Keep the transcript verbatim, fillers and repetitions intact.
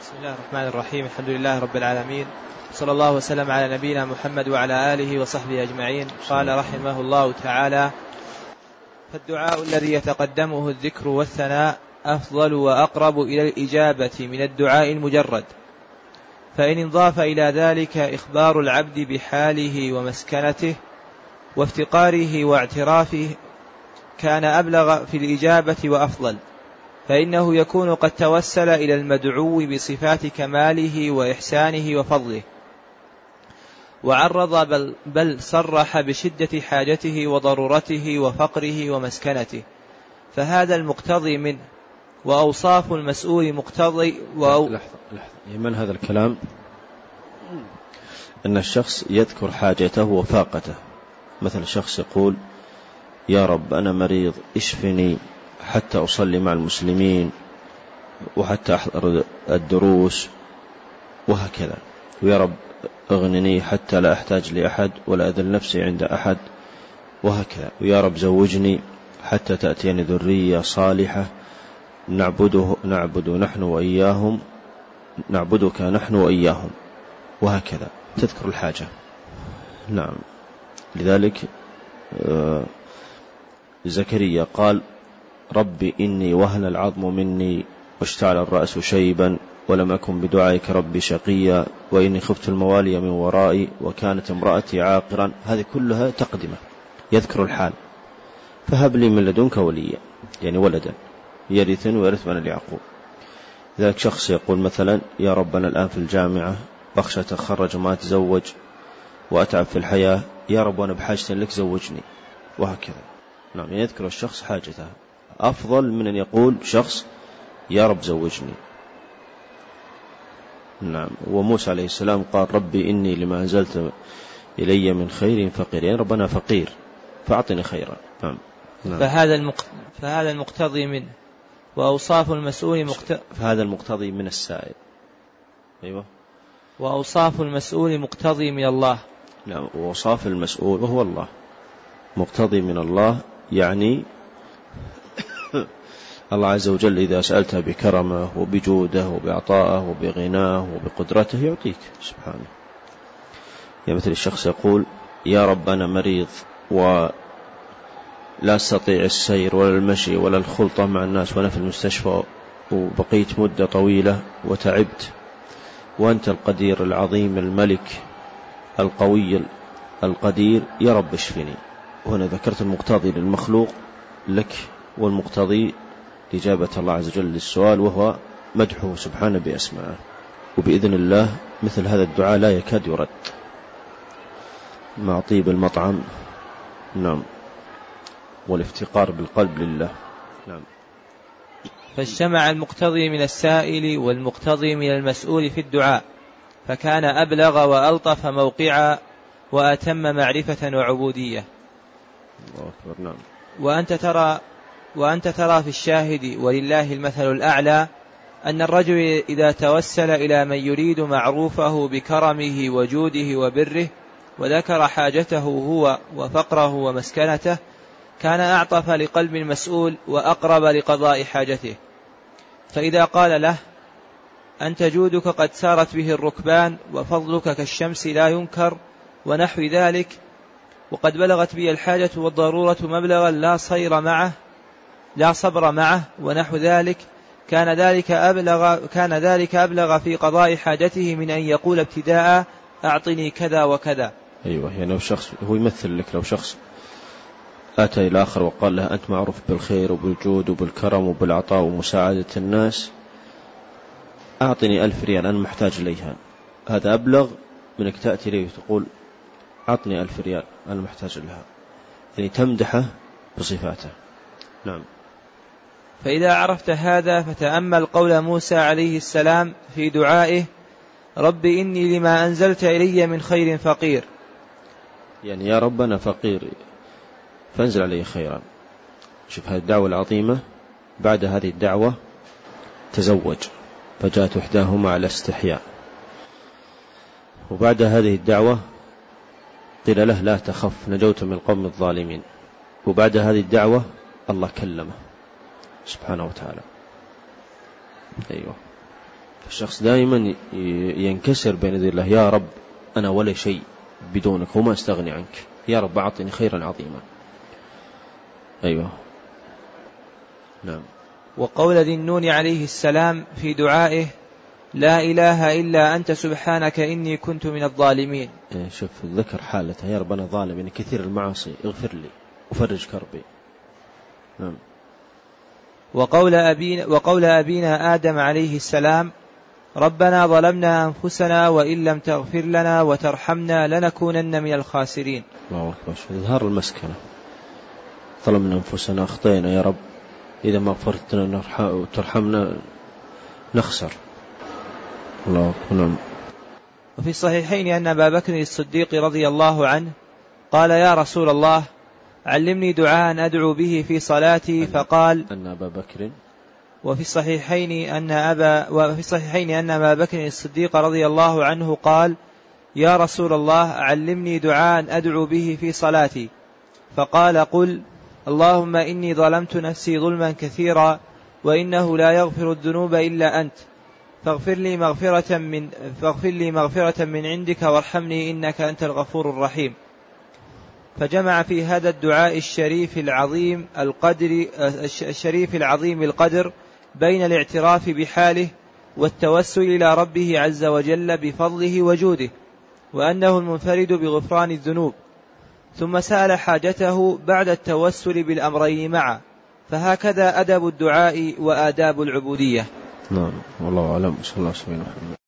بسم الله الرحمن الرحيم. الحمد لله رب العالمين، صلى الله وسلم على نبينا محمد وعلى آله وصحبه أجمعين. قال رحمه الله تعالى: فالدعاء الذي يتقدمه الذكر والثناء أفضل وأقرب إلى الإجابة من الدعاء المجرد، فإن انضاف إلى ذلك إخبار العبد بحاله ومسكنته وافتقاره واعترافه كان أبلغ في الإجابة وأفضل، فإنه يكون قد توسل إلى المدعو بصفات كماله وإحسانه وفضله، وعرض بل, بل صرح بشدة حاجته وضرورته وفقره ومسكنته، فهذا المقتضي منه. وأوصاف المسؤول مقتضي وأو... لحظة لحظة من هذا الكلام؟ أن الشخص يذكر حاجته وفاقته. مثل شخص يقول: يا رب أنا مريض اشفني حتى أصلي مع المسلمين وحتى أحضر الدروس وهكذا. ويا رب اغنني حتى لا أحتاج لأحد ولا أذل نفسي عند أحد وهكذا. ويا رب زوجني حتى تأتيني ذرية صالحة نعبده نعبد نحن وإياهم نعبدك نحن وإياهم وهكذا. تذكر الحاجة. نعم. لذلك زكريا قال: ربي إني وهن العظم مني واشتعل الرأس شيبا ولم أكن بدعائك ربي شقيا وإني خفت الموالي من ورائي وكانت امرأتي عاقرا. هذه كلها تقدمة، يذكر الحال. فهب لي من لدنك وليا، يعني ولدا يرثني ويرث من اليعقوب. ذلك شخص يقول مثلا: يا رب أنا الآن في الجامعة أخشى أتخرج وما أتزوج وأتعب في الحياة، يا رب وأنا بحاجة لك زوجني وهكذا. نعم، يذكر الشخص حاجته أفضل من أن يقول شخص: يا رب زوجني. نعم. وموسى عليه السلام قال: ربي إني لما أنزلت إلي من خير فقير، يعني ربنا فقير فأعطني خيرا. نعم. نعم. فهذا, المق... فهذا المقتضي منه. وأوصاف المسؤول مقت... فهذا المقتضي من السائل. أيوة. وأوصاف المسؤول مقتضي من الله. نعم. وأوصاف المسؤول وهو الله مقتضي من الله، يعني الله عز وجل إذا سألته بكرمه وبجوده وبعطائه وبغناه وبقدرته يعطيك سبحانه. يعني مثل الشخص يقول: يا رب أنا مريض ولا أستطيع السير ولا المشي ولا الخلطة مع الناس وأنا في المستشفى وبقيت مدة طويلة وتعبت، وأنت القدير العظيم الملك القوي القدير، يا رب اشفني. وهنا ذكرت المقتضي للمخلوق لك والمقتضي لإجابة الله عز وجل للسؤال، وهو مدحه سبحانه بأسمائه. وبإذن الله مثل هذا الدعاء لا يكاد يرد مع طيب المطعم. نعم. والافتقار بالقلب لله. نعم. فاجتمع المقتضي من السائل والمقتضي من المسؤول في الدعاء، فكان أبلغ وألطف موقعا وأتم معرفة وعبودية. الله أكبر. نعم. وأنت ترى وأنت ترى في الشاهد ولله المثل الأعلى أن الرجل إذا توسل إلى من يريد معروفه بكرمه وجوده وبره وذكر حاجته هو وفقره ومسكنته كان أعطف لقلب المسؤول وأقرب لقضاء حاجته. فإذا قال له: أنت جودك قد سارت به الركبان وفضلك كالشمس لا ينكر ونحو ذلك، وقد بلغت بي الحاجة والضرورة مبلغا لا صير معه لا صبر معه ونحو ذلك، كان ذلك أبلغ, كان ذلك أبلغ في قضاء حاجته من أن يقول ابتداء: أعطني كذا وكذا. أيوة. يعني لو شخص هو يمثل لك، لو شخص أتى إلى آخر وقال له: أنت معروف بالخير وبالجود وبالكرم وبالعطاء ومساعدة الناس، أعطني ألف ريال أنا محتاج إليها، هذا أبلغ من أنك تأتي لي وتقول: أعطني ألف ريال أنا محتاج لها. يعني تمدحه بصفاته. نعم. فإذا عرفت هذا فتأمل قول موسى عليه السلام في دعائه: رب إني لما أنزلت إلي من خير فقير. يعني يا رب أنا فقير فانزل علي خيرا. شوف هذه الدعوة العظيمة. بعد هذه الدعوة تزوج، فجاءت إحداهما على استحياء. وبعد هذه الدعوة قيل له: لا تخف نجوت من القوم الظالمين. وبعد هذه الدعوة الله كلمه سبحانه وتعالى. أيوة. الشخص دائما ينكسر بين يدي الله: يا رب أنا ولا شيء بدونك وما أستغني عنك، يا رب أعطني خيرا عظيما. أيوة نعم. وقول ذي النون عليه السلام في دعائه: لا إله إلا أنت سبحانك إني كنت من الظالمين. شوف ذكر حالته: يا رب أنا ظالم، يعني كثير المعاصي، اغفر لي وفرج كربي. نعم. وقول أبينا, وقول أبينا آدم عليه السلام: ربنا ظلمنا أنفسنا وإن لم تغفر لنا وترحمنا لنكونن من الخاسرين. الله أكبر. إظهار المسكنة: ظلمنا أنفسنا، أخطينا يا رب، إذا ما غفرتنا وترحمنا نخسر. الله أكبر. وفي الصحيحين أن أبا بكر الصديق رضي الله عنه قال: يا رسول الله علمني دعاء أدعو به في صلاتي، فقال: أن أبا بكر وفي الصحيحين أن أبا وفي الصحيحين أن أبا بكر الصديق رضي الله عنه قال: يا رسول الله علمني دعاء أدعو به في صلاتي، فقال: قل اللهم إني ظلمت نفسي ظلما كثيرا وإنه لا يغفر الذنوب إلا أنت، فاغفر لي مغفرة من فاغفر لي مغفرة من عندك وارحمني إنك أنت الغفور الرحيم. فجمع في هذا الدعاء الشريف العظيم القدر الشريف العظيم القدر بين الاعتراف بحاله والتوسل إلى ربه عز وجل بفضله وجوده، وأنه المنفرد بغفران الذنوب، ثم سأل حاجته بعد التوسل بالأمرين معا. فهكذا أدب الدعاء وآداب العبودية. نعم. والله أعلم. صلى الله عليه وسلم.